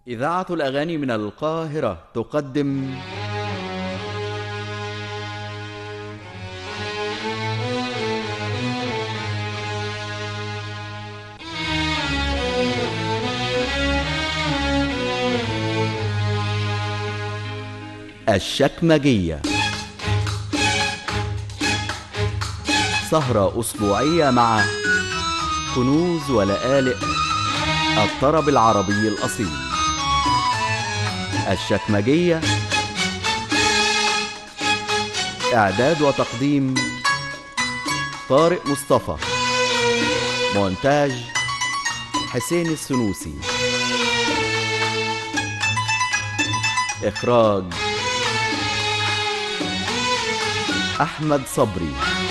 إذاعة الأغاني من القاهرة تقدم الشكمجية، سهرة أسبوعية مع كنوز ولآلئ الطرب العربي الأصيل. الشكمجية، إعداد وتقديم طارق مصطفى، مونتاج حسين السنوسي، إخراج أحمد صبري.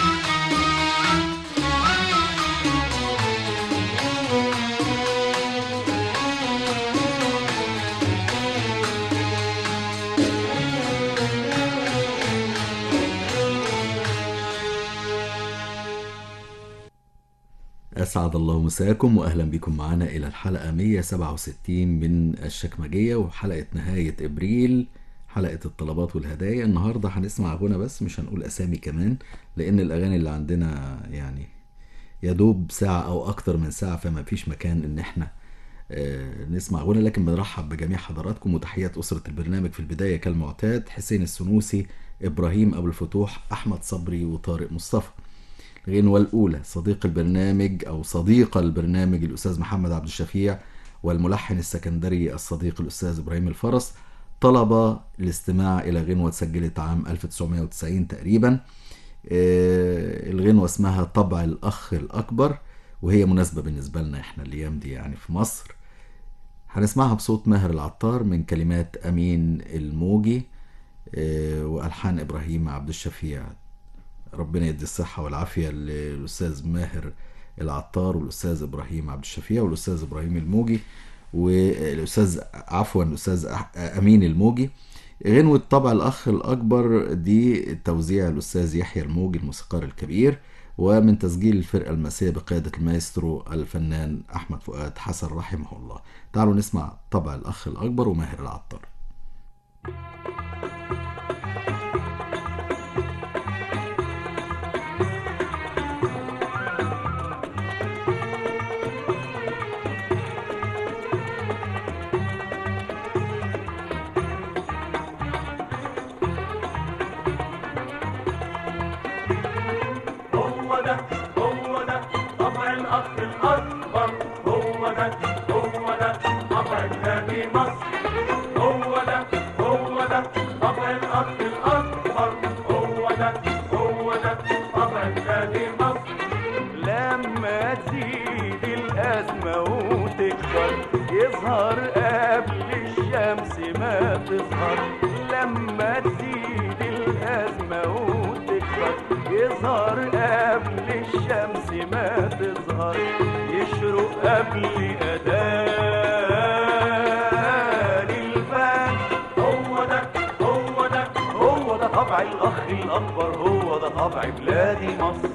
أسعد الله مساكم وأهلا بكم معنا إلى الحلقة 167 من الشكمجية، وحلقة نهاية إبريل، حلقة الطلبات والهدايا. النهاردة هنسمع غنى بس، مش هنقول أسامي كمان، لأن الأغاني اللي عندنا يعني يدوب ساعة أو أكتر من ساعة، فما فيش مكان إن احنا نسمع غنى. لكن بنرحب بجميع حضراتكم وتحيات أسرة البرنامج. في البداية كالمعتاد حسين السنوسي، إبراهيم أبو الفتوح، أحمد صبري، وطارق مصطفى. الغنوة الأولى صديق البرنامج أو صديق البرنامج الأستاذ محمد عبد الشفيع، والملحن السكندري الصديق الأستاذ إبراهيم الفرس، طلب الاستماع إلى غنوة سجلت عام 1990 تقريبا. الغنوة اسمها طبع الأخ الأكبر، وهي مناسبة بالنسبة لنا إحنا الأيام دي يعني في مصر. هنسمعها بصوت ماهر العطار من كلمات أمين الموجي وألحان إبراهيم عبد الشفيع. ربنا يدي الصحة والعافية للأستاذ ماهر العطار والأستاذ إبراهيم عبد الشفيع والأستاذ إبراهيم الموجي والأستاذ الأستاذ أمين الموجي. غنوة طبع الأخ الأكبر دي توزيع الأستاذ يحيى الموجي الموسيقار الكبير، ومن تسجيل الفرقة المسية بقيادة المايسترو الفنان أحمد فؤاد حسن رحمه الله. تعالوا نسمع طبع الأخ الأكبر وماهر العطار. يظهر قبل الشمس ما تظهر، لما تزيد الأزمة وتكبر يظهر قبل الشمس ما تظهر، يشرق قبل أذان الفجر. هو ده طبع الأخ الأكبر، هو ده طبع بلادي مصر.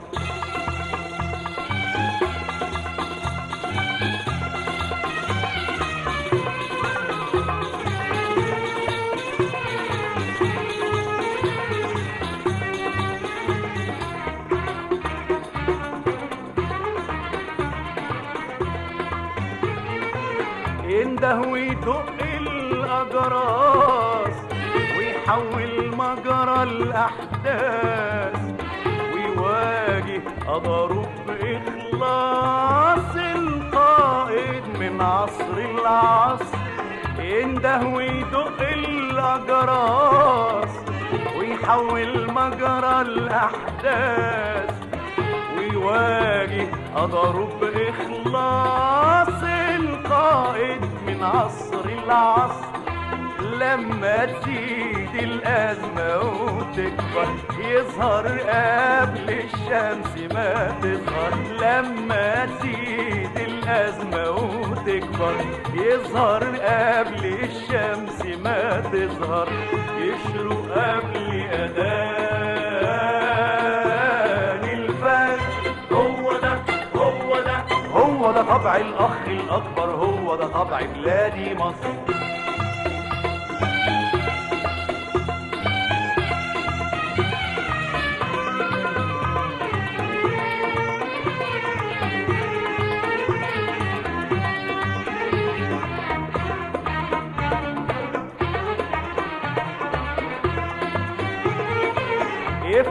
ينده ويدق الأجراس ويحول مجرى الأحداث، ويواجه أضرب بإخلاص القائد من عصر العصر. ينده ويدق الأجراس ويحول مجرى الأحداث، ويواجه أضرب بإخلاص القائد من عصر العصر. لما تزيد الأزمة وتكبر يظهر قبل الشمس ما تظهر، لما تزيد الأزمة وتكبر يظهر قبل الشمس ما تظهر، يشرق قبل أذان الفجر. هو ده طبع الأخ الأكبر، هو ده طبع بلادي مصر.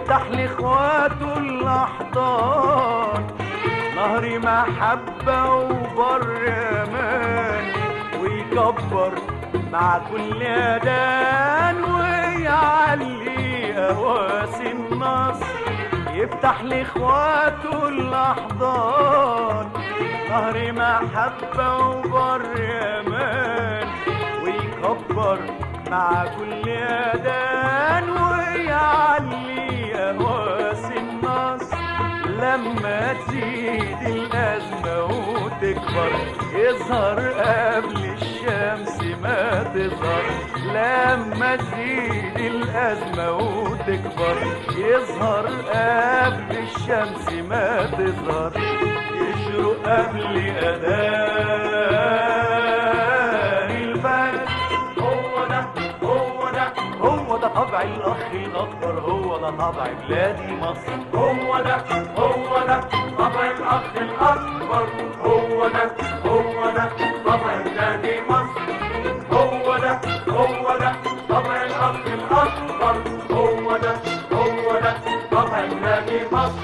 يفتح لاخواته الاحضان، نهر محبة وبر امان، ويكبر مع كل اذان ويعلي قواسي النصر. يفتح لاخواته الاحضان، نهر محبة وبر امان، ويكبر مع كل اذان ويعلي قواسي النصر. لما تزيد الازمه وتكبر يظهر قبل الشمس ما تظهر. لما تزيد الازمه وتكبر يظهر قبل الشمس ما تظهر. يشرق قبل اذان الفجر. هو ده طبع الاخ الاكبر، هو ده طبع بلادي مصر. هو ده طبع الاخ الاكبر، هو ده طبع بلادي مصر. هو ده طبع الاخ الاكبر، هو ده طبع بلادي مصر.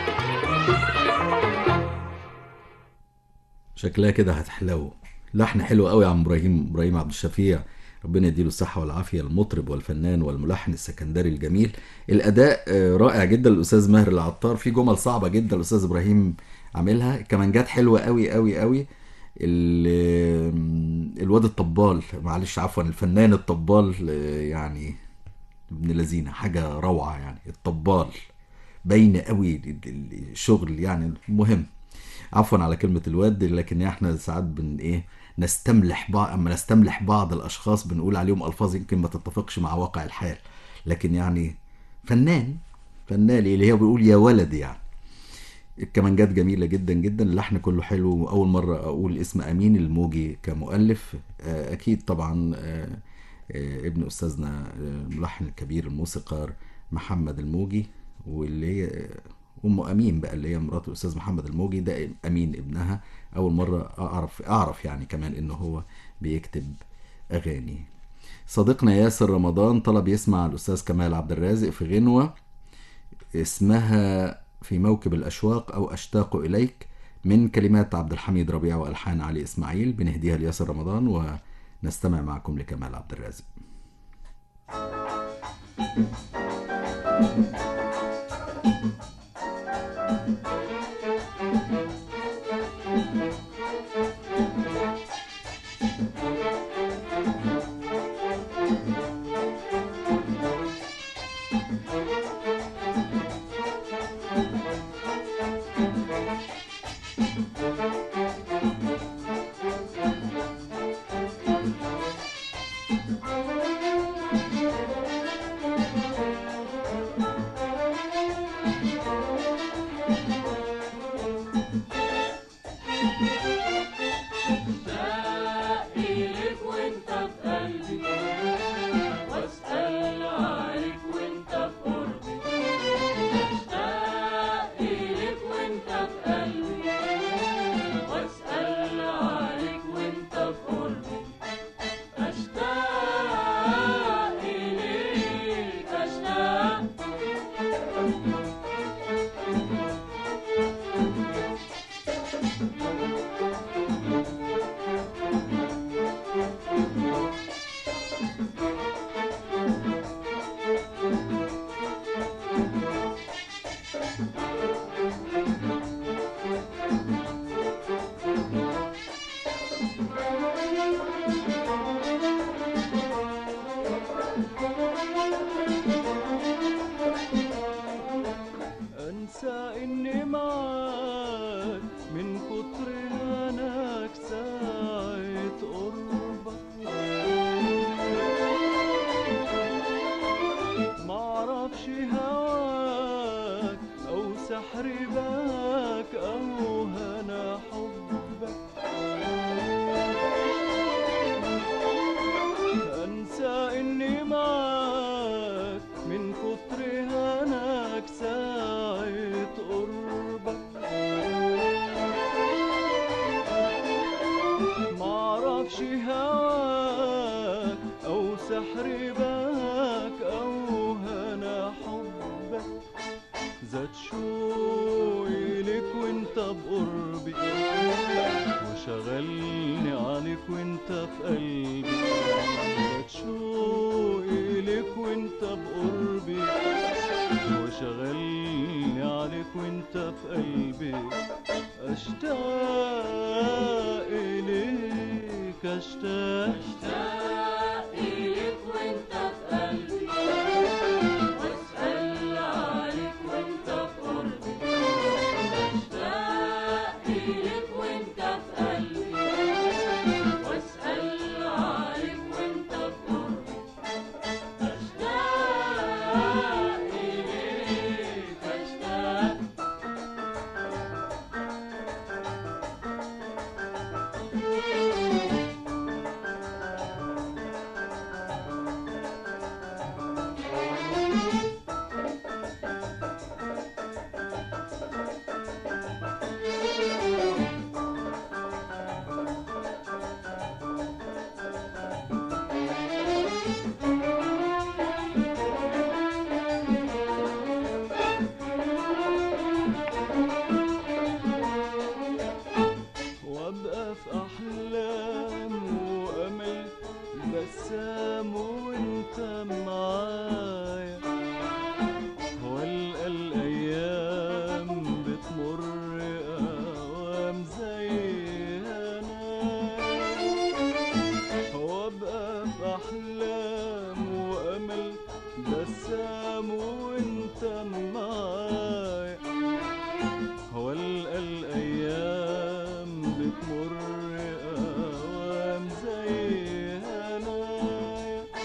شكلها كده هتحلو. لحن حلو قوي يا عم ابراهيم عبد الشفيع، ربنا يديله الصحة والعافية، المطرب والفنان والملحن السكندري الجميل. الأداء رائع جدا الأستاذ ماهر العطار، في جمل صعبة جدا الأستاذ إبراهيم عاملها، كمانجات حلوة قوي قوي قوي. الواد الطبال، معلش عفوا، الفنان الطبال يعني ابن لذينه، حاجة روعة يعني. الطبال باينة قوي الشغل يعني. مهم، عفوا على كلمة الواد، لكن احنا ساعات نستملح بعض، اما نستملح بعض الاشخاص بنقول عليهم الفاظ يمكن ما تتفقش مع واقع الحال، لكن يعني فنان اللي هي بيقول يا ولد يعني. الكمانجات جميلة جدا جدا، اللحن كله حلو. أول مرة أقول اسم أمين الموجي كمؤلف. أكيد طبعا ابن أستاذنا الملحن الكبير الموسيقار محمد الموجي، واللي هي أم أمين بقى اللي هي مرات الأستاذ محمد الموجي، ده أمين ابنها. أول مرة أعرف يعني كمان إنه هو بيكتب أغاني. صديقنا ياسر رمضان طلب يسمع الأستاذ كمال عبد الرازق في غنوة اسمها في موكب الأشواق أو أشتاق إليك، من كلمات عبد الحميد ربيع وألحان علي إسماعيل. بنهديها لياسر رمضان ونستمع معكم لكمال عبد الرازق. زاد شوقي لك وانت بقربي وشغلني عليك وانت في قلبي زاد شوقي لك وانت بقربي وشغلني عليك وانت في قلبي اشتاق إليك اشتاق إليك وانت في قلبي واسأل عليك وانت في قربي اشتاق إليك وانت في قلبي واسأل عليك وانت في قربي اشتاق إليك اشتاق وابقى في احلام وامل بسام وانت معايا والقى الايام بتمر اوام زي هنايا وابقى في احلام وامل بسام وانت معايا والقى الايام بتمر اوام زي هنايا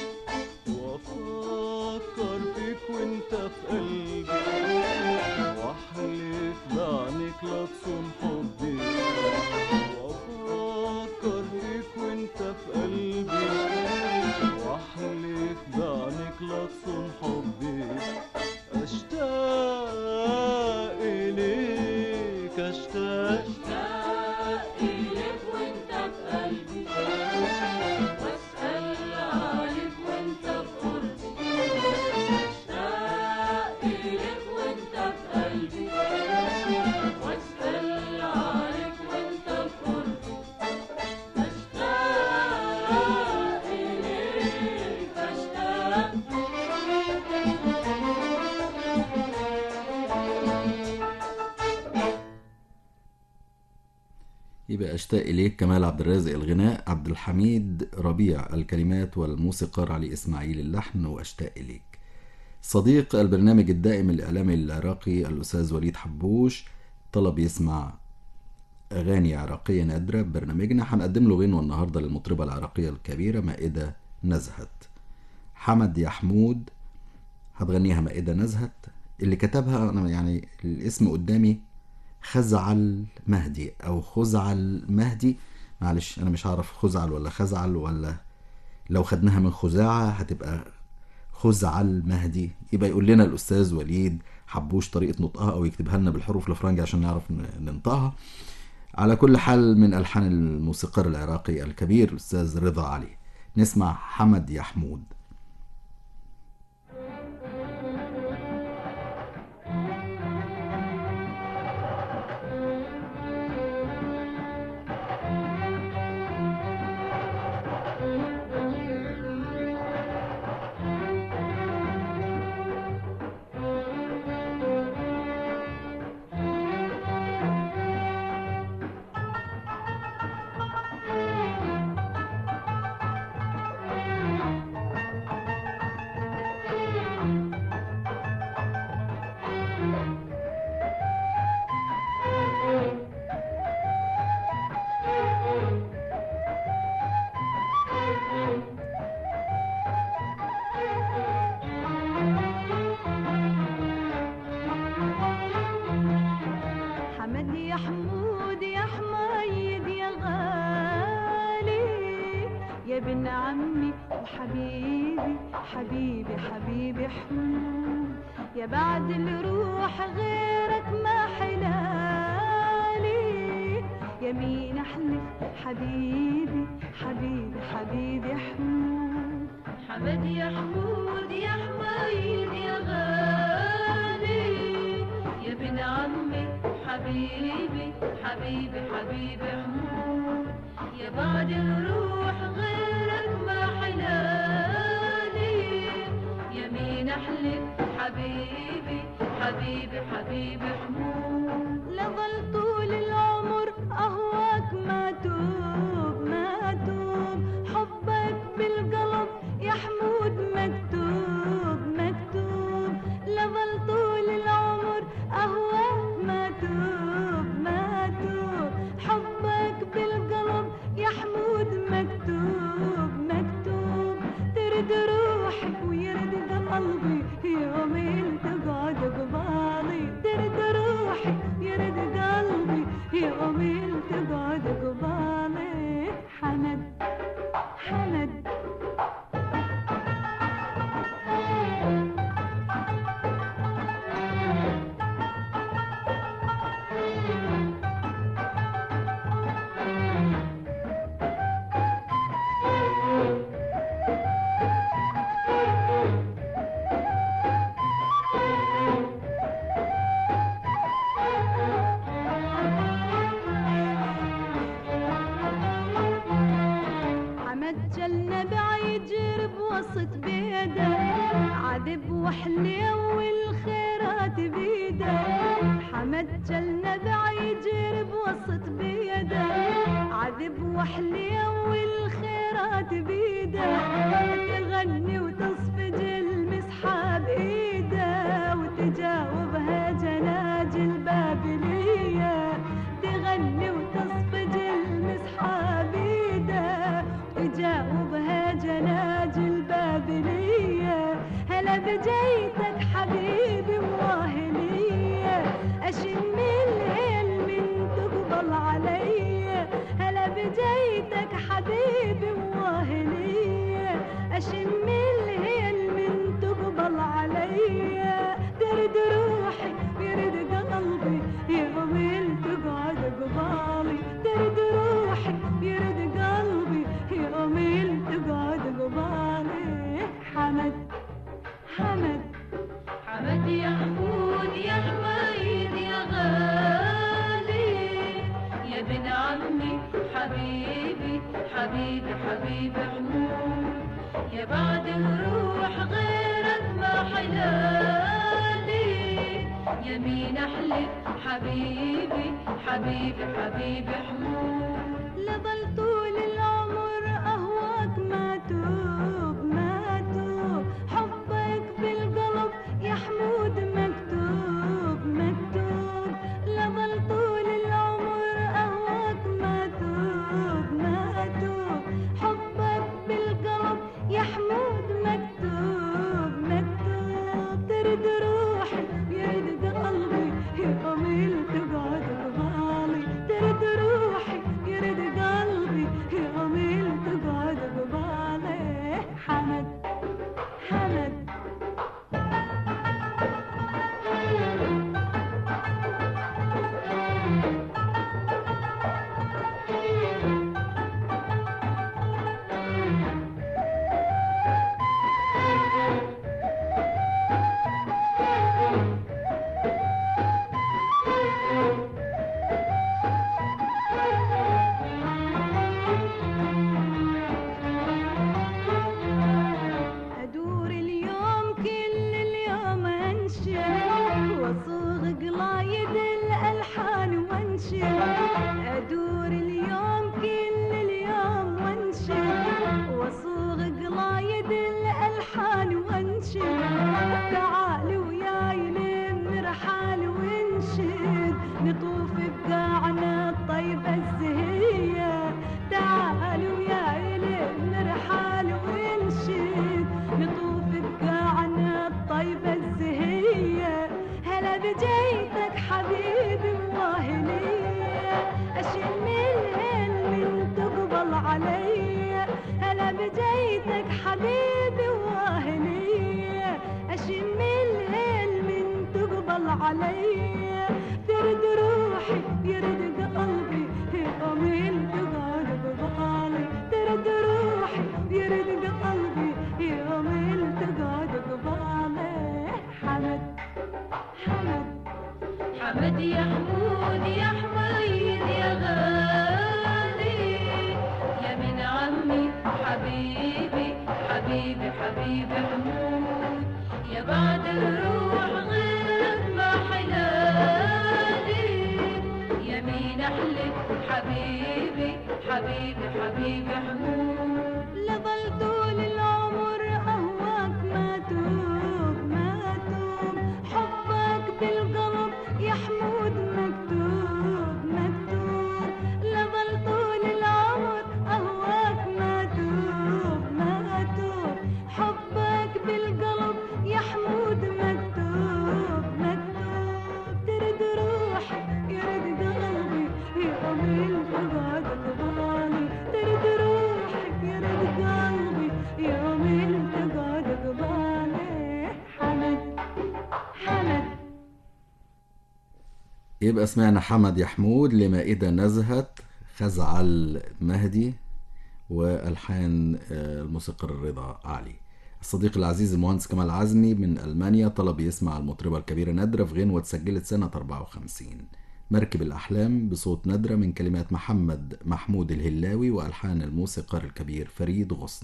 وافكر فيك وانت في قلبي واحلف بعينيك لا تصون حبي وافكر فيك وانت في قلبي واحلف بعينيك لا تصون حبي اشتاق إليك اشتاق إليك وانت في قلبي واسأل عليك وانت في قربي اشتاق إليك وانت في قلبي واسأل عليك وانت في قربي اشتاق إليك اشتاق يبقى أشتاق إليك كمال عبد الرازق الغناء، عبد الحميد ربيع الكلمات، والموسيقار علي إسماعيل اللحن، وأشتاق إليك. صديق البرنامج الدائم الإعلامي العراقي الأستاذ وليد حبوش طلب يسمع أغاني عراقية نادرة ببرنامجنا، هنقدم له غنوة النهاردة للمطربة العراقية الكبيرة مائدة نزهت. حمد يحمود هتغنيها مائدة نزهت، اللي كتبها أنا يعني الاسم قدامي خزعل مهدي أو خزعل مهدي، معلش أنا مش عارف خزعل ولا خزعل، ولا لو خدناها من خزاعة هتبقى خزعل مهدي. يبقى يقول لنا الأستاذ وليد حبوش طريقة نطقها أو يكتبها لنا بالحروف الفرنجي عشان نعرف ننطقها. على كل حال من ألحان الموسيقار العراقي الكبير الأستاذ رضا علي. نسمع حمد يحمود. ابن عمي وحبيبي حبيبي حبيبي حمود، يا بعد الروح غيرك ما حلالي، يمين احلف حبيبي حبيبي حبيبي حمود. حمد يا حمود يا حميد يا غالي، حبيبي حبيبي حبيبي حمود يا بعد الروح غيرك ما حلالي يمين احلف حبيبي حبيبي حبيبي حمود لظل طول العمر أهواك ما توب ما توب حبك بالقلب يا حمود مكتوب مكتوب لظل طول العمر أهواك ما توب ما توب حبك بالقلب يا حمود مكتوب مكتوب ترد روحي ويرد قلبي يومين تقعد قبالي ترد روحي يرد قلبي يومين تقعد قبالي حمد حمد جلنا بعيد جرب وسط بيده عذب وحلي والخيرات بيده حمد جلنا بعيد جرب وسط بيده عذب وحلي والخيرات بيده تغني وتصفج المسحة بإيده وتجاوبها جناجل بابلية تغني وتصفج المسحة بإيده تجاوبها جناجل بابلية هلا بجيتك حبيبي واهلية أشم الليل من تقبل علي هلا بجيتك حبيبي واهلية أشم الليل من تقبل علي ترد روحي يرد قلبي يومين تقعد قبالي ترد روحي يرد قلبي يومين تقعد قبالي حمد حمد حمد يا حمود يا حميد يا غالي يا ابن عمي حبيبي حبيبي حبيبي حمود يا بعد الروح غيرك ما حلالي يمين احلف حبيبي حبيبي حبيبي حمود لظل طول العمر أهواك ما توب ما توب حبك بالقلب يا حمود مكتوب مكتوب لظل طول العمر أهواك ما توب ما توب حبك بالقلب يا حمود مكتوب مكتوب ترد روحي يرد قلبي يومين تقعد قبالي ترد روحي يرد قلبي يومين تقعد قبالي حمد حمد أدور اليوم كل اليوم أنشد وأصوغ قلايد الألحان وأنشد أدور اليوم كل اليوم وأنشد وأصوغ قلايد الألحان وأنشد تعال وياي نرحال ونشد نطوف بقاعنا الطيبة الزهية تعال وياي نرحال ونشد نطوف بقاعنا الطيبة الزهية هلا بجيتك حبيبي واهلية أشم الليل من تقبل علي هلا بجيتك حبيبي واهلية أشم الليل من تقبل علي ترد روحي يرد قلبي يومين تقعد ببالي ترد روحي يرد قلبي يومين تقعد ببالي حمد حمد حمد يا حمود عمي حبيبي حبيبي حبيبي حمود يا بعد الروح غيرك ما حلالي يمين احلف حبيبي حبيبي حبيبي حمود لظل طول العمر أهواك ما توب ما توب حبك بالقلب يا حمود مكتوب مكتوب لظل طول العمر أهواك ما توب ما توب حبك بالقلب يا حمود مكتوب مكتوب ترد روحك يرد قلبي يقبل تقعد قبالي ترد روحك يرد قلبي يقبل تقعد قبالي حمد حمد. يبقى سمعنا حمد يا حمود لمائدة نزهت، خزعل مهدي، والحان الموسيقار الرضا علي. الصديق العزيز المهندس كمال عزمي من ألمانيا طلب يسمع المطربة الكبيرة ندرة في غنوة اتسجلت سنة 54، مركب الأحلام، بصوت ندرة من كلمات محمود الهلاوي وألحان الموسيقار الكبير فريد غصن.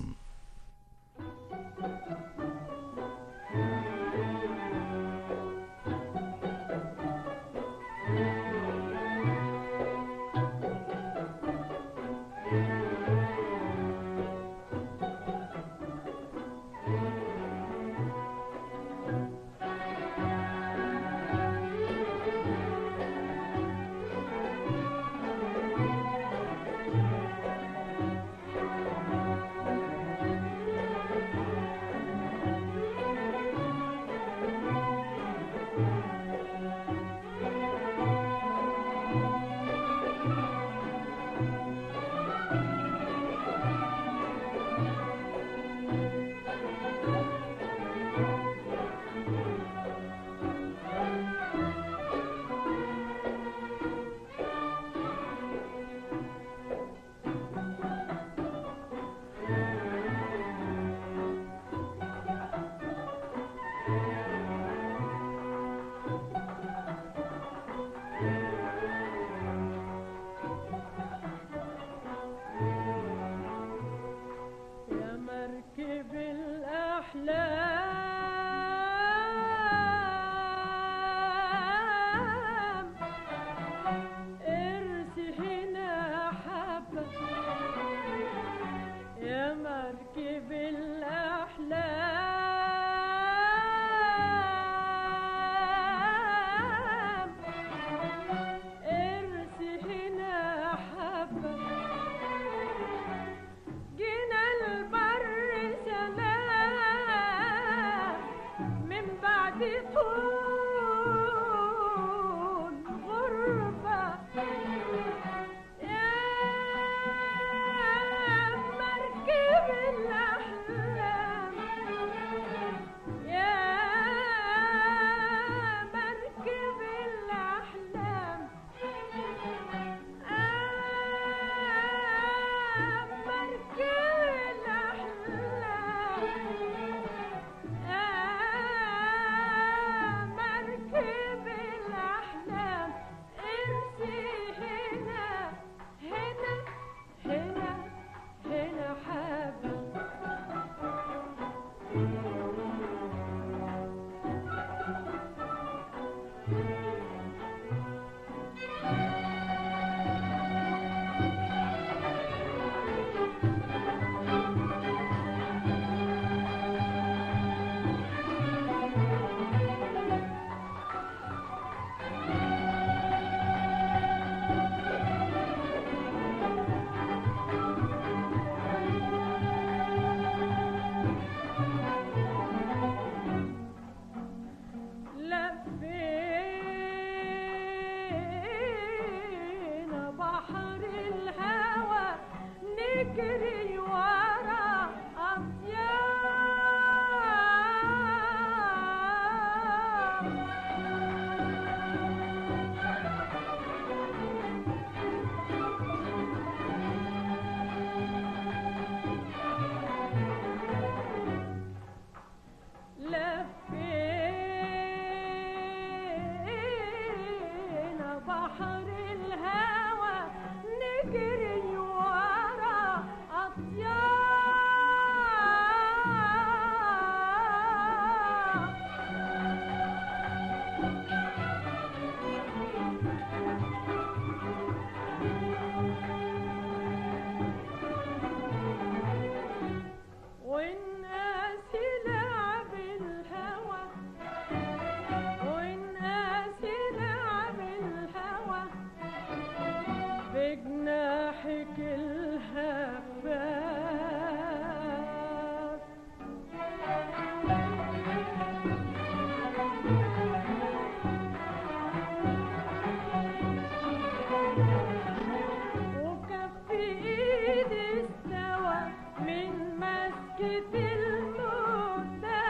مسكة الموت ده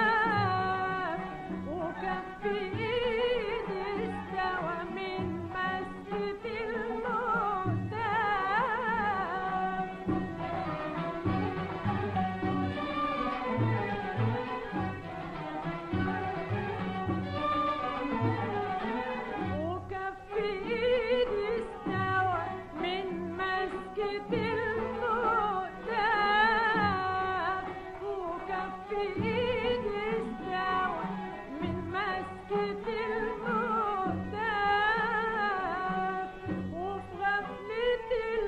وكف ايدي استوى من مسكة الموت ده وكف ايدي استوى من مسكة الموت ده وكف ايدي استوى من مسكة الموت ده وفي غفلة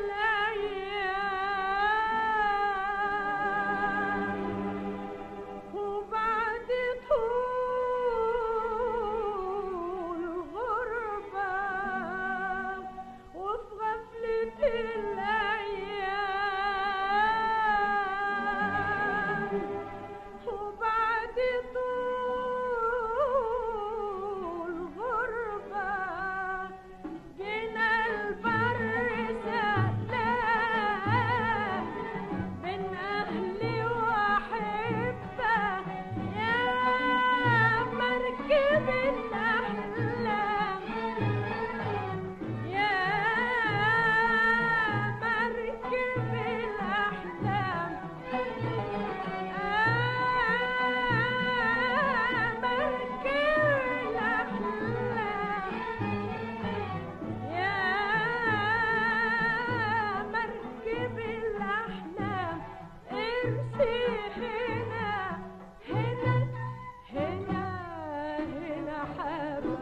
الأيام وبعد طول غربة وفي غفلة الأيام وبعد طول غربة جينا البر سلام بين أهلي وأحبة يا مركب الأحلام يا مركب الأحلام مركب الأحلام يا مركب الأحلام ارسي هنا هنا هنا هنا حابة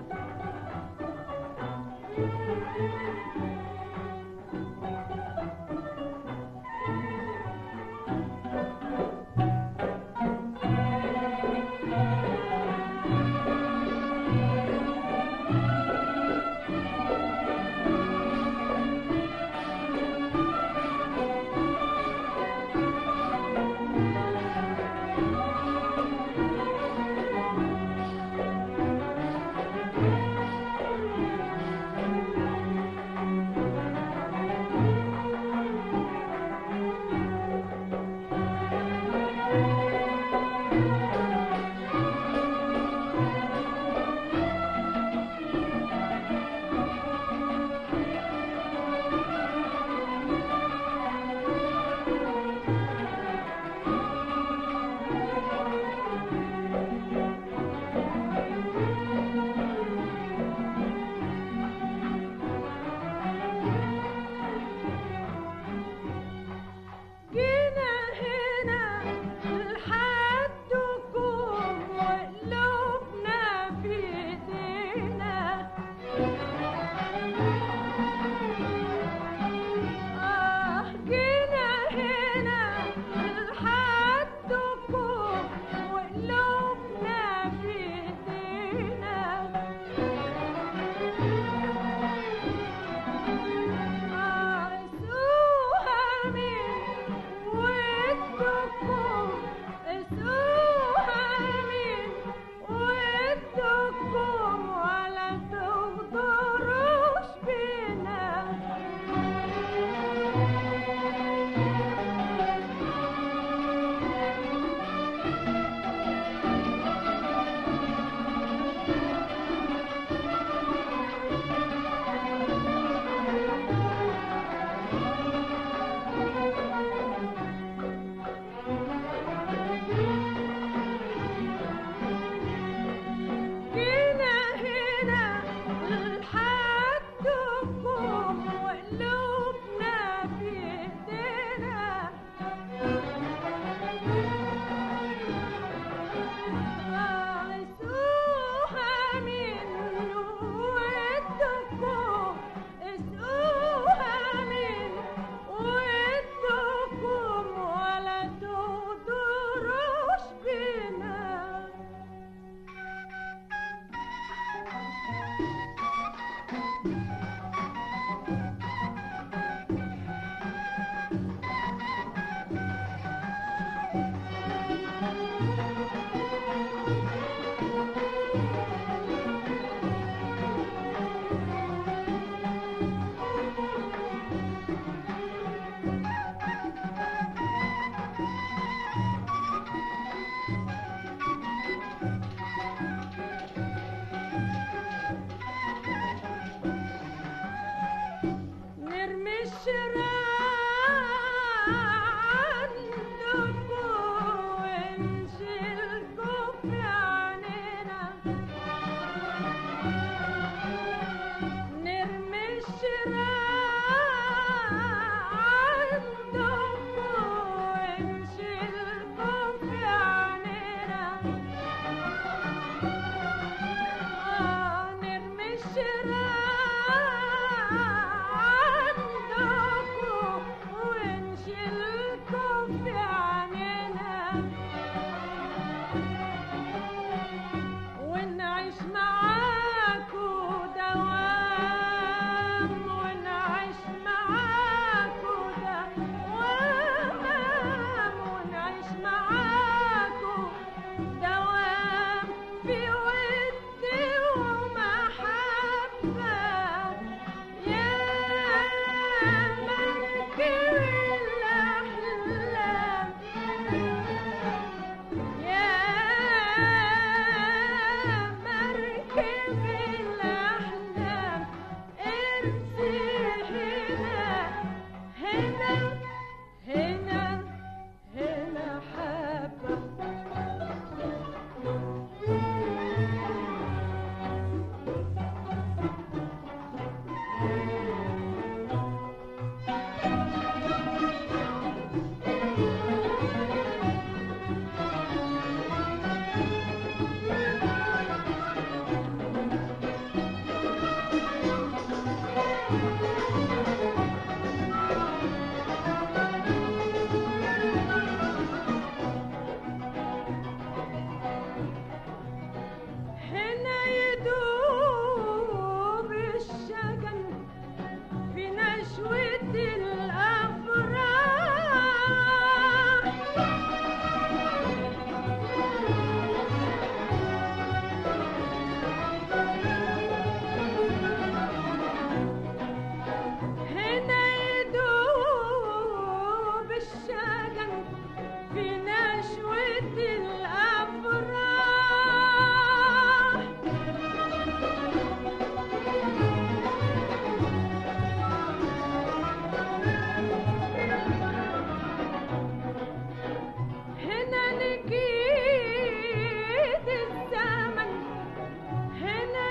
نكيد الزمن هنا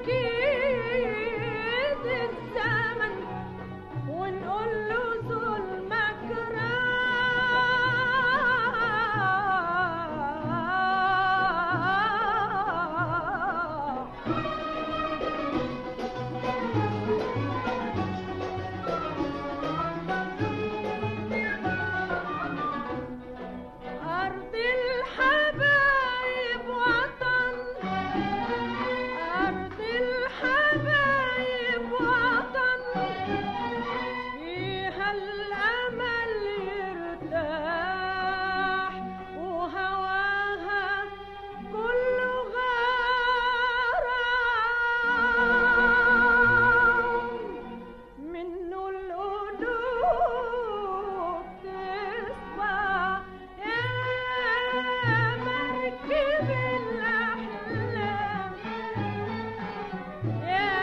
نكيد الزمن ونقول له ظلمك أرض الحبايب وطن أرض الحبايب وطن فيها الأمل يرتاح وهواها كله غرام منه القلوب تصبح يا مركب الأحلام يا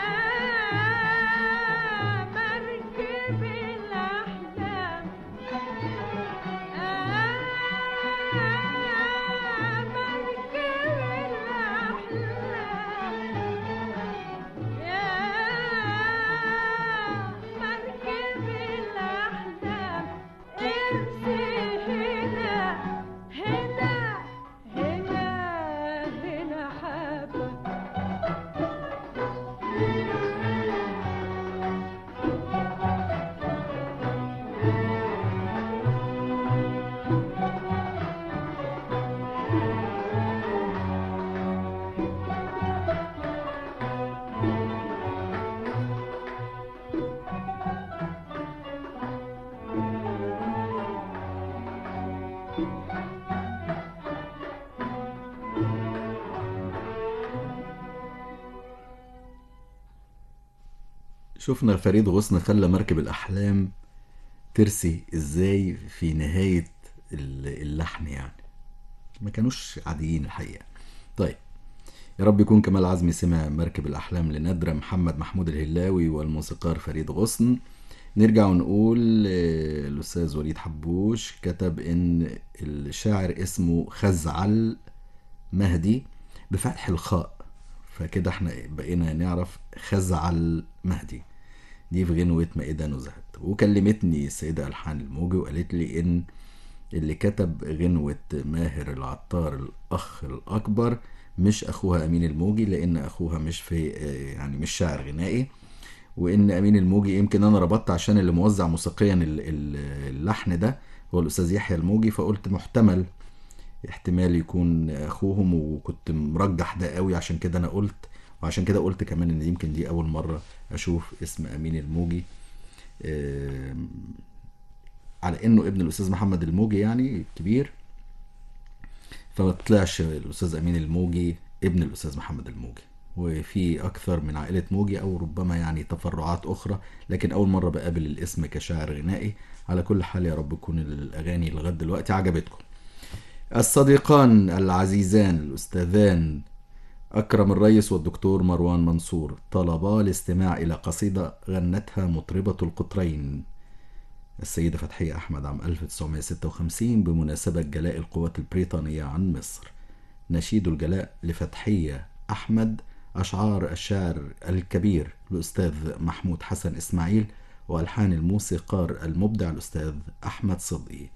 مركب الأحلام مركب الأحلام ارسي هنا هنا هنا هنا حبة شفنا فريد غصن خلى مركب الأحلام ترسي ازاي في نهاية اللحن، يعني ما كانوش عاديين الحقيقة. طيب يا رب يكون كمال عزمي سمع مركب الأحلام لندرة محمد محمود الهلاوي والموسيقار فريد غصن. نرجع ونقول الأستاذ وليد حبوش كتب إن الشاعر اسمه خزعل مهدي بفتح الخاء، فكده احنا بقينا نعرف خزعل مهدي. دي في غنوة مائدة نزهت. وكلمتني السيدة ألحان الموجي وقالت لي إن اللي كتب غنوة ماهر العطار الأخ الأكبر مش أخوها أمين الموجي، لأن أخوها مش في يعني مش شاعر غنائي، وإن أمين الموجي يمكن أنا ربطت عشان اللي موزع موسيقيا اللحن ده هو الأستاذ يحيى الموجي، فقلت احتمال يكون أخوهم، وكنت مرجح ده قوي عشان كده أنا قلت، وعشان كده قلت كمان إن يمكن دي أول مرة أشوف اسم أمين الموجي على إنه ابن الأستاذ محمد الموجي يعني كبير، فما طلعش الأستاذ أمين الموجي ابن الأستاذ محمد الموجي، وفي أكثر من عائلة موجي أو ربما يعني تفرعات أخرى، لكن أول مرة بقابل الاسم كشاعر غنائي. على كل حال يا رب تكون الأغاني لغاية دلوقتي عجبتكم. الصديقان العزيزان الأستاذان أكرم الريس والدكتور مروان منصور طلبا الاستماع إلى قصيدة غنتها مطربة القطرين السيدة فتحية أحمد عام 1956 بمناسبة جلاء القوات البريطانية عن مصر. نشيد الجلاء لفتحية أحمد، أشعار الشاعر الكبير الأستاذ محمود حسن إسماعيل، وألحان الموسيقار المبدع الأستاذ أحمد صدقي.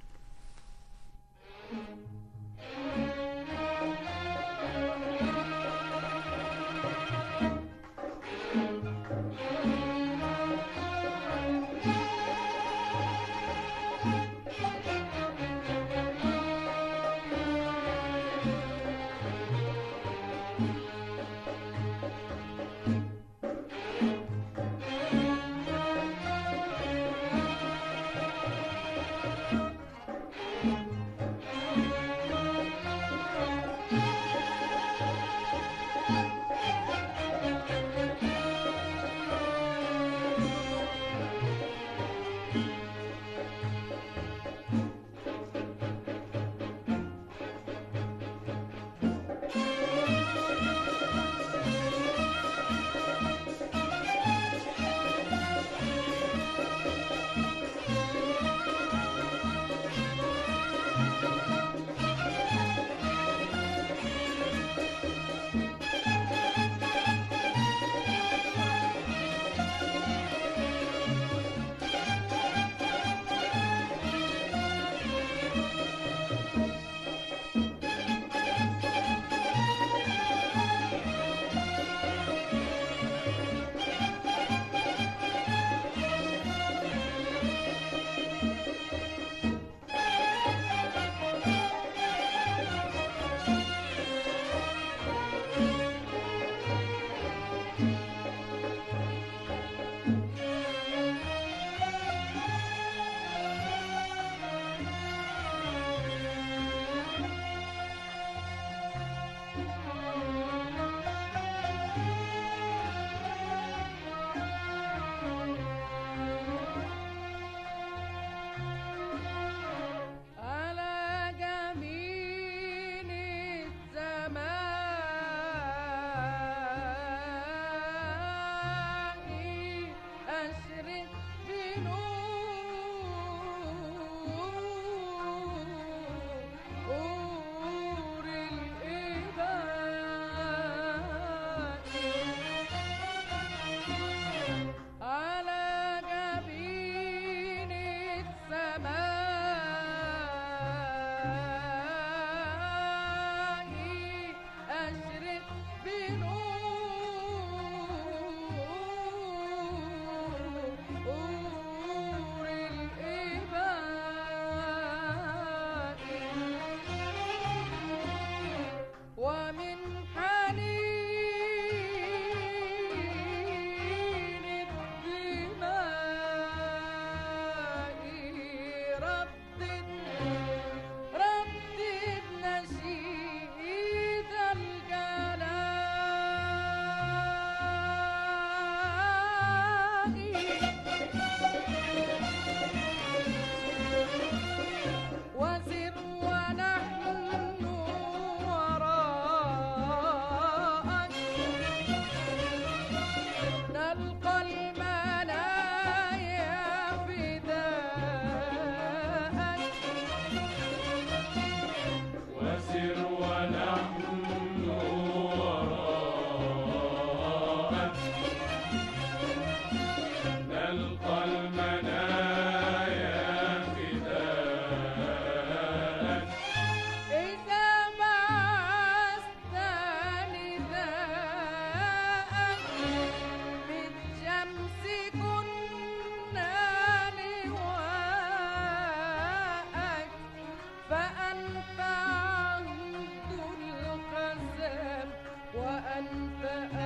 وأنت عهد القسام وأنت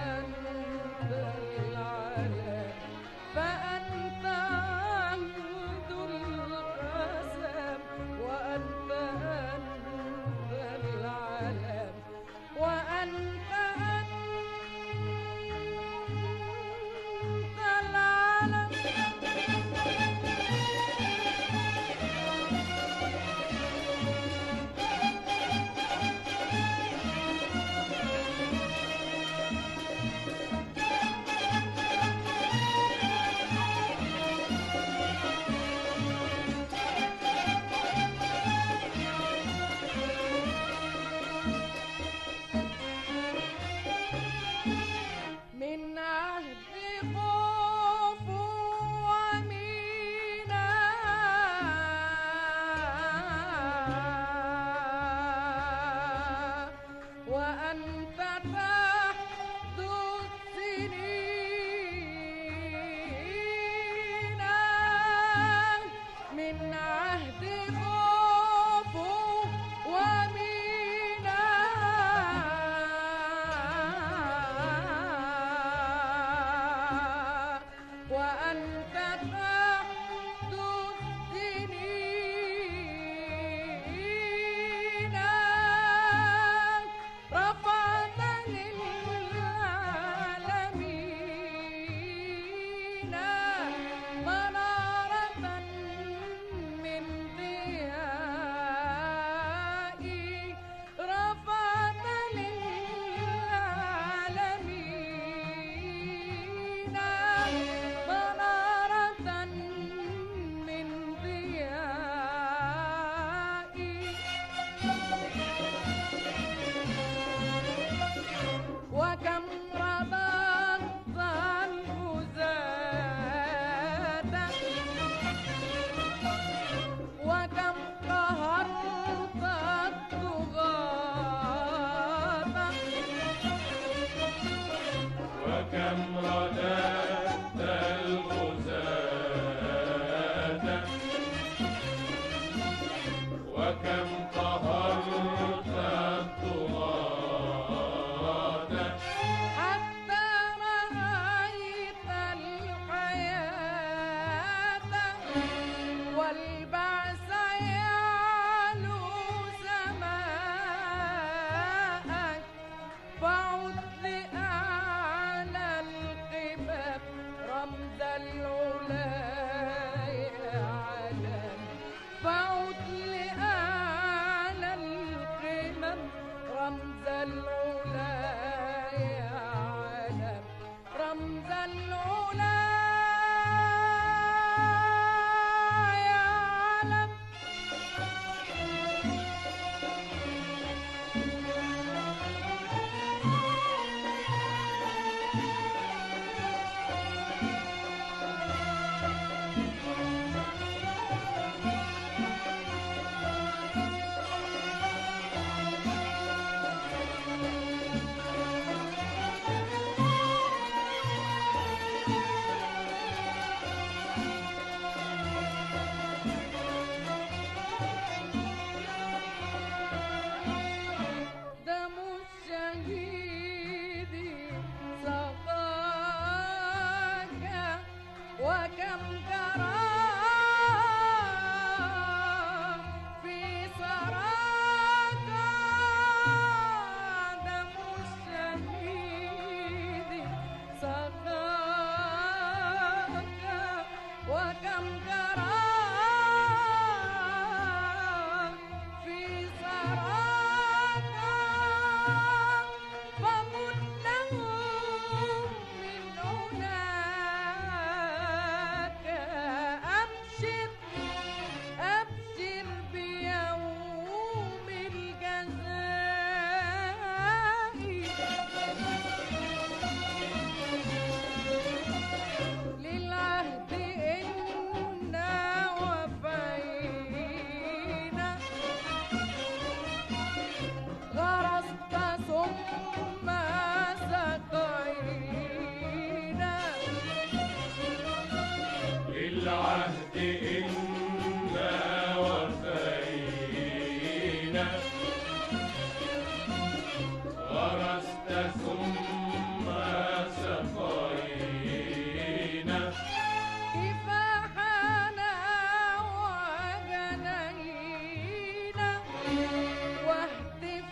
العلام فأنت عهد القسام وأنت العلام وأنت العلم من عهد خوف ومينا وأنت تحت السنين من عهد خوف ومينا وأنت تحت السنين رفعت للعالمين منارة من ضيائي رفعت للعالمين منارة من ضيائي وكم رضت الغزاة وكم قهرت الطغاة وكم رددت الغزاة وكم قهرت الطغاة حتى رأيت الحياة والبعث يعلو سماءك فعد لأعلى القمم رمز العلا يعلم فعد لأعلى غرست ثم سقينا كفاحنا وجنينا واهتف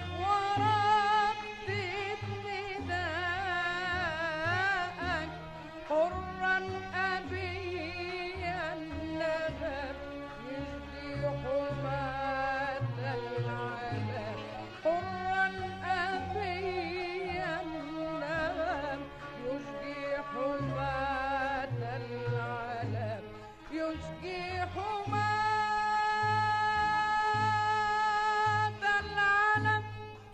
وردد نداءك حرا أبيا النغم يجدي حماة العالم حرا أبيا النغم يشجي حماة العالم يشجي حماة العالم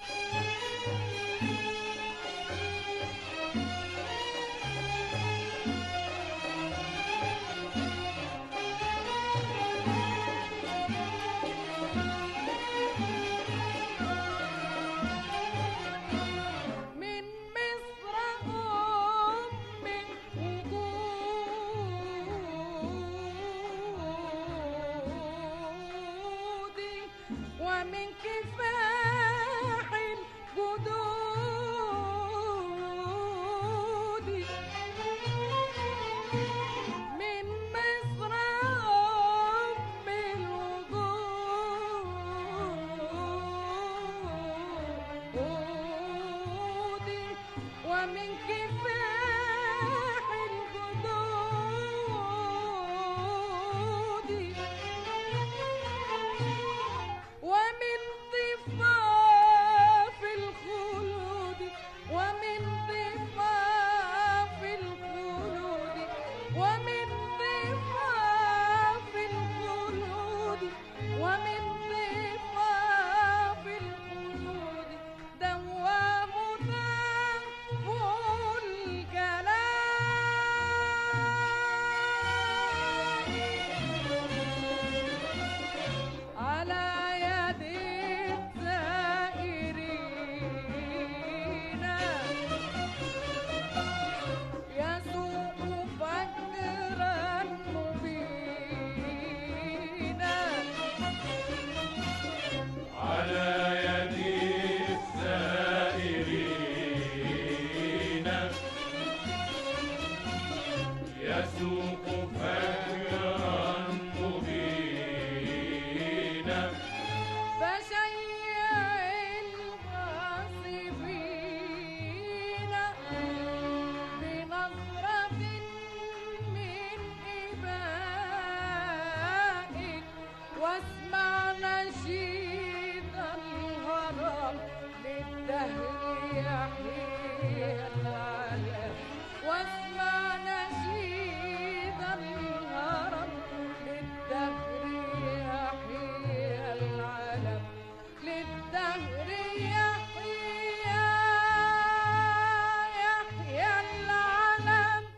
من مصر وجودي ومن كفاح الجدود من مصر الوجود ومن كفاح الجدود ومن ضفاف الخلود ومن ضفاف الخلود ومن ضفاف الخلود ومن ضفاف الخلود دواه ذنب الجلال على يد الزائرين يسوق فجرا مبينا على يد السائرين يسوق فجرا مبينا فشيع الغاصبين بنظرة من إبائك واسمع نشيد الهرم للدهر يحيي العالم واسمع نشيد الهرم للدهر يحيي العالم للدهر يحيي العالم.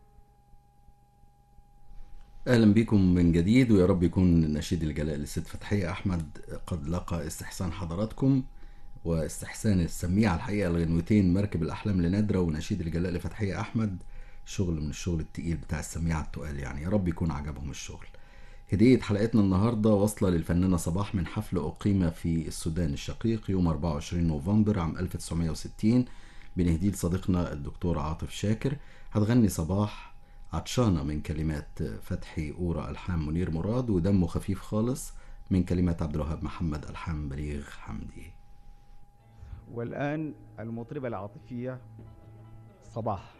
اهلا بكم من جديد، ويا رب يكون نشيد الجلاء للست فتحية احمد قد لقى استحسان حضراتكم واستحسان السميع. الحقيقه الغنوتين مركب الاحلام لنادرة ونشيد الجلاء لفتحية احمد شغل من الشغل التقيل بتاع السميعة التقال، يعني يا رب يكون عجبهم الشغل. هدية حلقتنا النهاردة واصلة للفنانة صباح من حفل أقيم في السودان الشقيق يوم 24 نوفمبر عام 1960. بنهديه لصديقنا الدكتور عاطف شاكر. هتغني صباح عطشانة من كلمات فتحي أورا ألحان منير مراد، ودمه خفيف خالص من كلمات عبد الوهاب محمد ألحان بليغ حمدي. والآن المطربة العاطفية صباح.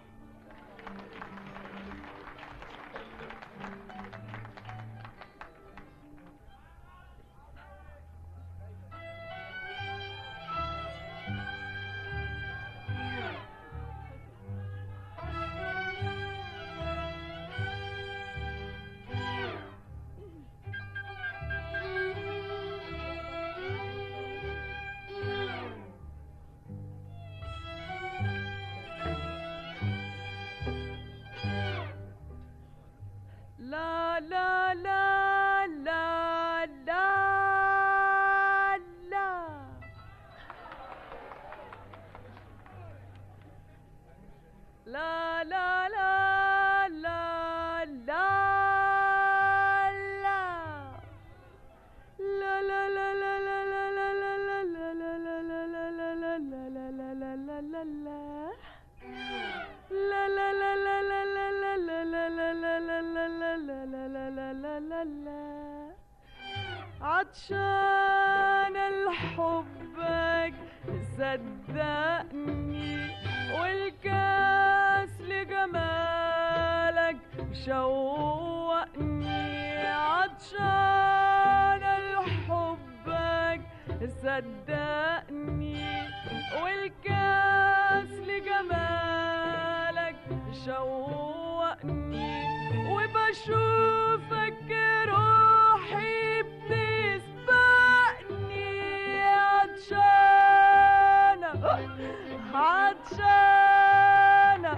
عطشان لحبك صدقني، والكاس لجمالك شوقني. عطشان لحبك صدقني، والكاس لجمالك شوقني. وبشوفك روحي بتسبقني. عطشانة عطشانة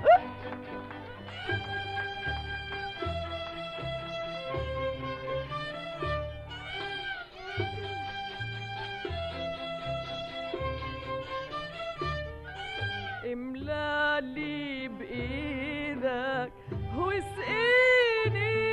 املالي بإيدك واسقيني،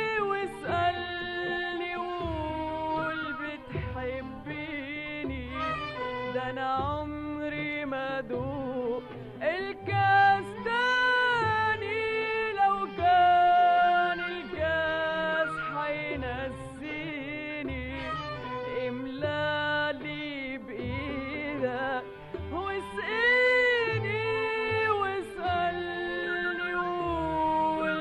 واسألني وقول بتحبيني. ده أنا عمري ما دوق الكاس تاني، لو كان الكاس حينسيني. املالي بإيدك واسقيني، واسألني وقول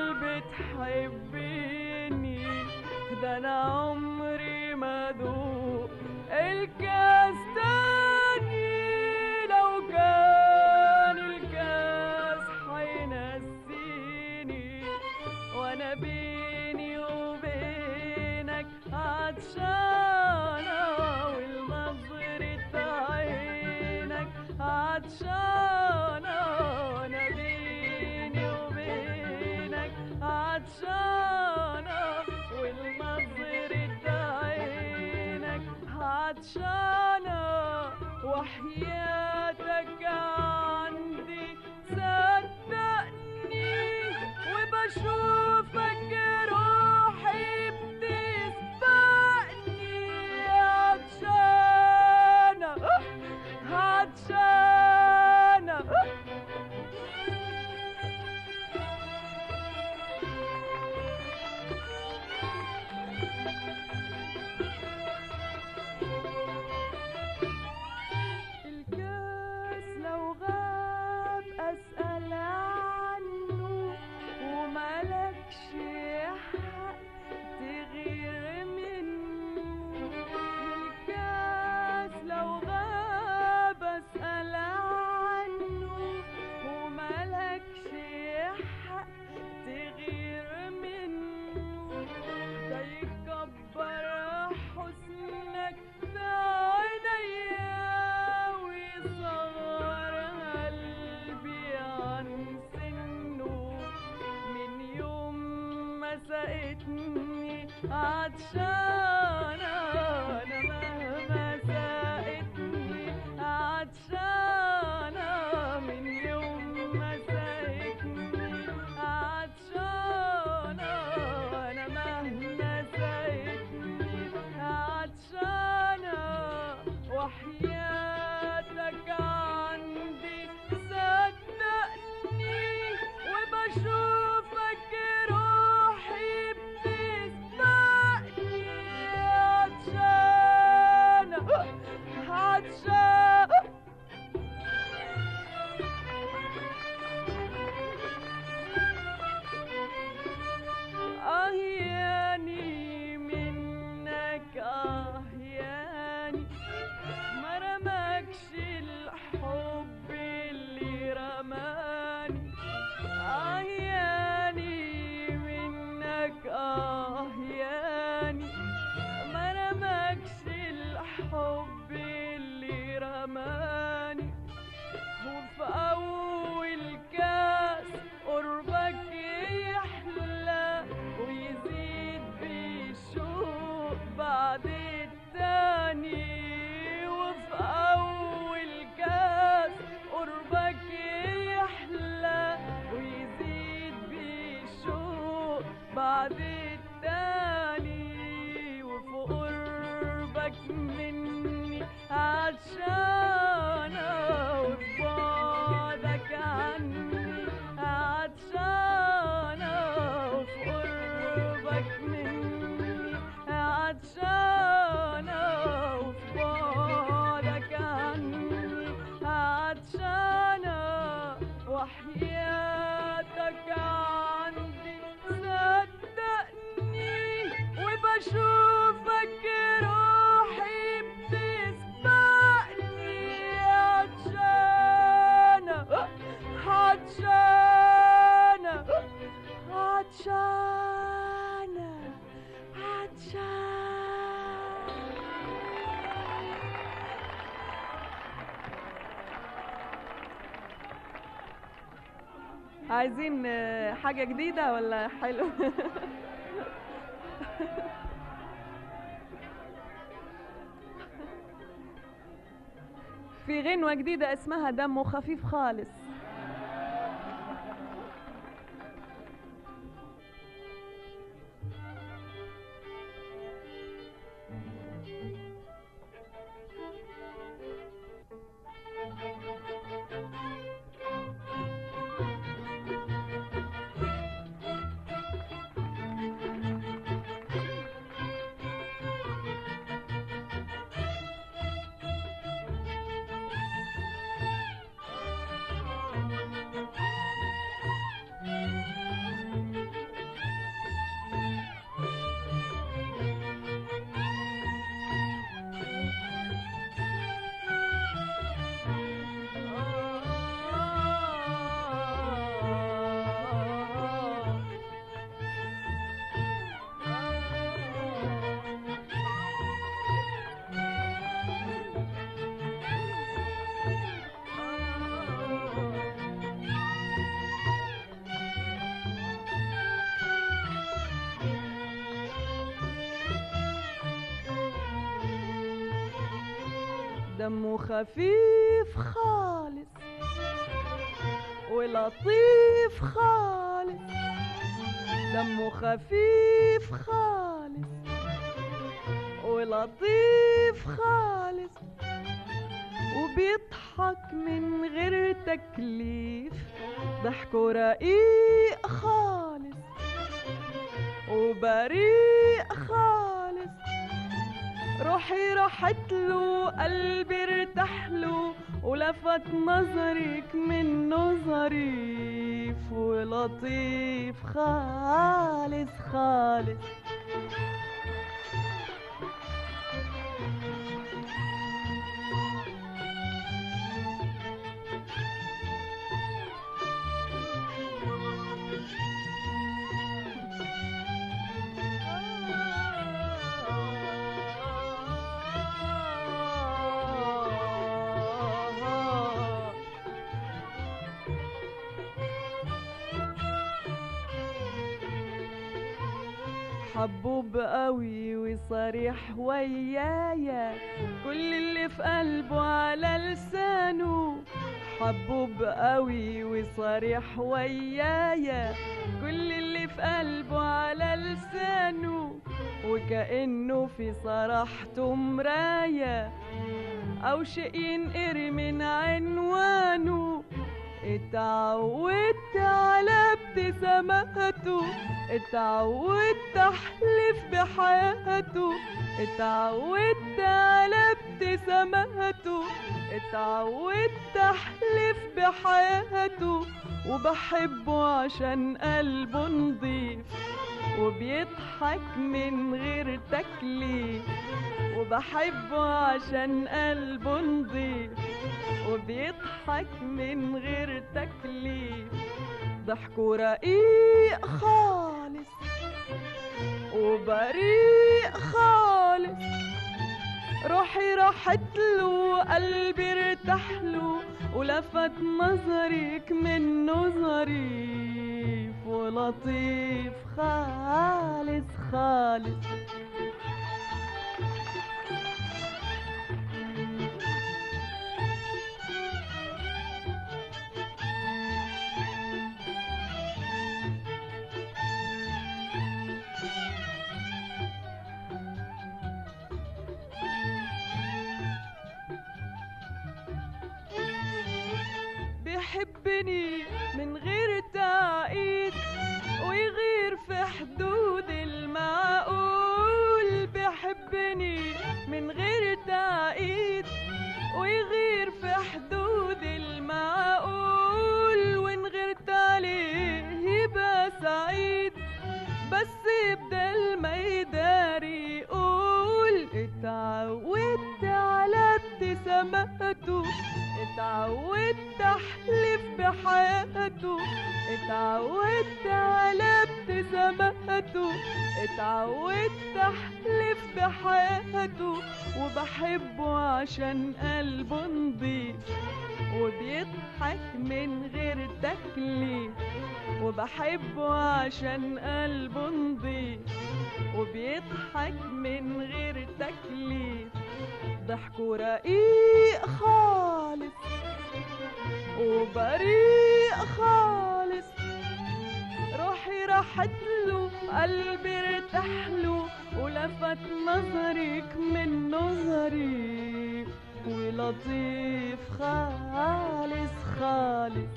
بتحبيني. ده أنا عمري ما دوق الكاس تاني، لو كان الكاس حينسيني. وأنا بيني وبينك عطشانة، والنظرة عينك عطشانة. وأنا بيني وبينك عطشانة، والنظرة عينك عطشانة. وحياتك عندي صدقني، وبشوفك روحي بتسبقني. عطشانة عطشانة الكاس لو غاب أسأل عنه، وملكش حق تغير منه. الكاس لو غاب أسأل عنه، وملكش حق تغير منه. ده يكبر حسنك في عينيا، ويصغر قلبي عن سنه. من يوم ما سقتني عطشانة، أنا مهما سقتني عطشانة. من يوم ما سقتني عطشانة، أنا مهما سقتني عطشانة. وحياتك عندي صدقني، وبشوفك روحي بتسبقني. عطشانة عطشانة أهياني منك أهياني، ما رماكش الحب اللي رماني. أهياني منك أهياني، ما رماكش الحب اللي رماني. وفي أول كاس قربك يحلى، ويزيد بالشوق بعد التاني. وفي أول كاس قربك يحلى، ويزيد بالشوق بعد التاني. وفي قربك مني عطشانة، وفي بعدك عني عطشانة. وفي قربك مني عطشانة، عايزين حاجة جديدة ولا حلو؟ في غنوة جديدة اسمها دمه خفيف خالص. دمه خفيف خالص ولطيف خالص، دمه خفيف خالص ولطيف خالص، وبيضحك من غير تكليف، ضحكه رقيق خالص وبريء خالص، روحي راحت له قلبي ارتاح له، ولفت نظرك منه ظريف ولطيف خالص خالص. حبوب قوي وصريح ويايا، كل اللي في قلبه على لسانه، حبوب قوي وصريح ويايا، كل اللي في قلبه على لسانه، وكأنه في صراحته مراية أو شيء ينقر من عنوانه، اتعودت على ابتساماته، اتعودت احلف بحياته، اتعودت على ابتساماته، اتعودت احلف بحياته، وبحبه عشان قلبه نضيف وبيضحك من غير تكليف، وبحبه عشان قلبه نضيف وبيضحك من غير تكليف، ضحكه رقيق خالص وبريء خالص، روحي راحت له قلبي ارتاح له، ولفت نظرك منه ظريف ولطيف خالص خالص. بيحبني من غير تعقيد ويغير في حدود المعقول، بيحبني من غير تعقيد ويغير في حدود المعقول، وإن غيرت عليه يبقى سعيد، بس بدل ما يداري يقول اتعودت على ابتساماته، اتعودت احلف بحياته، اتعودت على ابتساماته، اتعودت احلف بحياته، وبحبه عشان قلبه نضيف وبيضحك من غير تكليف وبحبه عشان قلبه نضيف وبيضحك من غير تكليف ضحكه رقيق خالص وبريء خالص روحي راحت له قلبي ارتاح له ولفت نظرك من نظري ولطيف خالص خالص.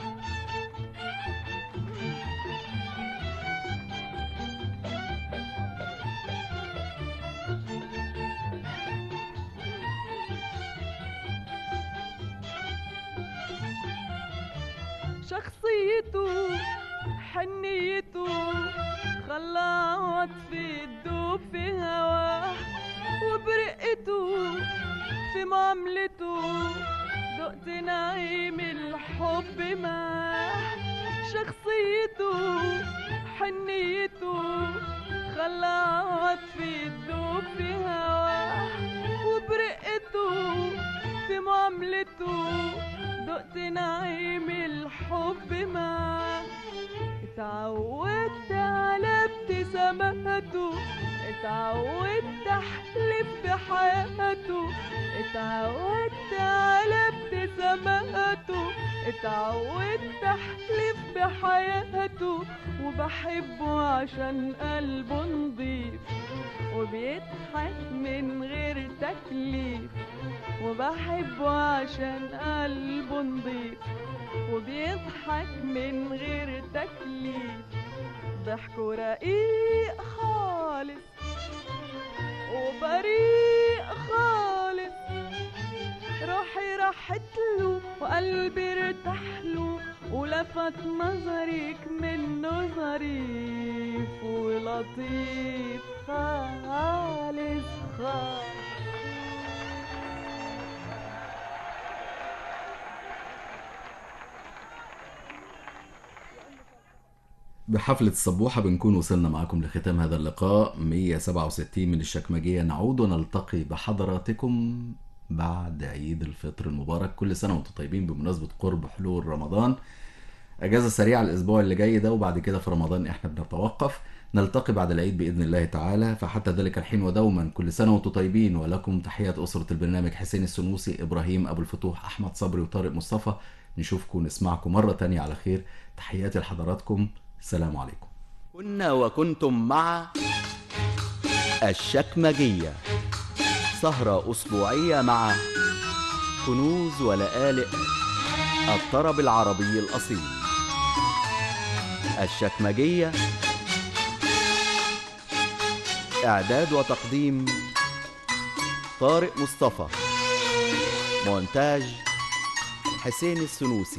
شخصيته حنيته خلى عطفي تدوب في هواه وبرقته في معاملته دقت نعيم الحب معاه. شخصيته حنيته خلى عطفي تدوب في هواه وبرقته في معاملته دقت نعيم الحب معاه. اتعودت على ابتساماته اتعودت احلف بحياته اتعودت على ابتساماته اتعودت احلف بحياته وبحبه عشان قلبه نضيف وبيضحك من غير تكليف وبحبه عشان قلبه نضيف وبيضحك من غير تكليف ضحكه رقيق خالص وبريء خالص روحي راحت له وقلبي ارتاح له ولفت نظرك من نظري ولطيف خالص خالص. بحفلة الصبوحة بنكون وصلنا معكم لختام هذا اللقاء 167 من الشكمجية. نعود ونلتقي بحضراتكم بعد عيد الفطر المبارك. كل سنة وانتم طيبين بمناسبة قرب حلول رمضان. اجازة سريعة الاسبوع اللي جاي ده وبعد كده في رمضان احنا بنتوقف. نلتقي بعد العيد بإذن الله تعالى. فحتى ذلك الحين ودوما كل سنة وانتم طيبين. ولكم تحيات أسرة البرنامج حسين السنوسي إبراهيم أبو الفتوح أحمد صبري وطارق مصطفى. نشوفكم ونسمعكم مرة تانية على خير. تحياتي لحضراتكم. السلام عليكم. كنا وكنتم مع الشكمجية، سهرة أسبوعية مع كنوز ولآلئ الطرب العربي الأصيل. الشكمجية إعداد وتقديم طارق مصطفى، مونتاج حسين السنوسي،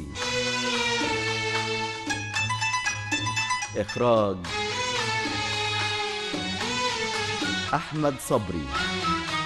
إخراج أحمد صبري.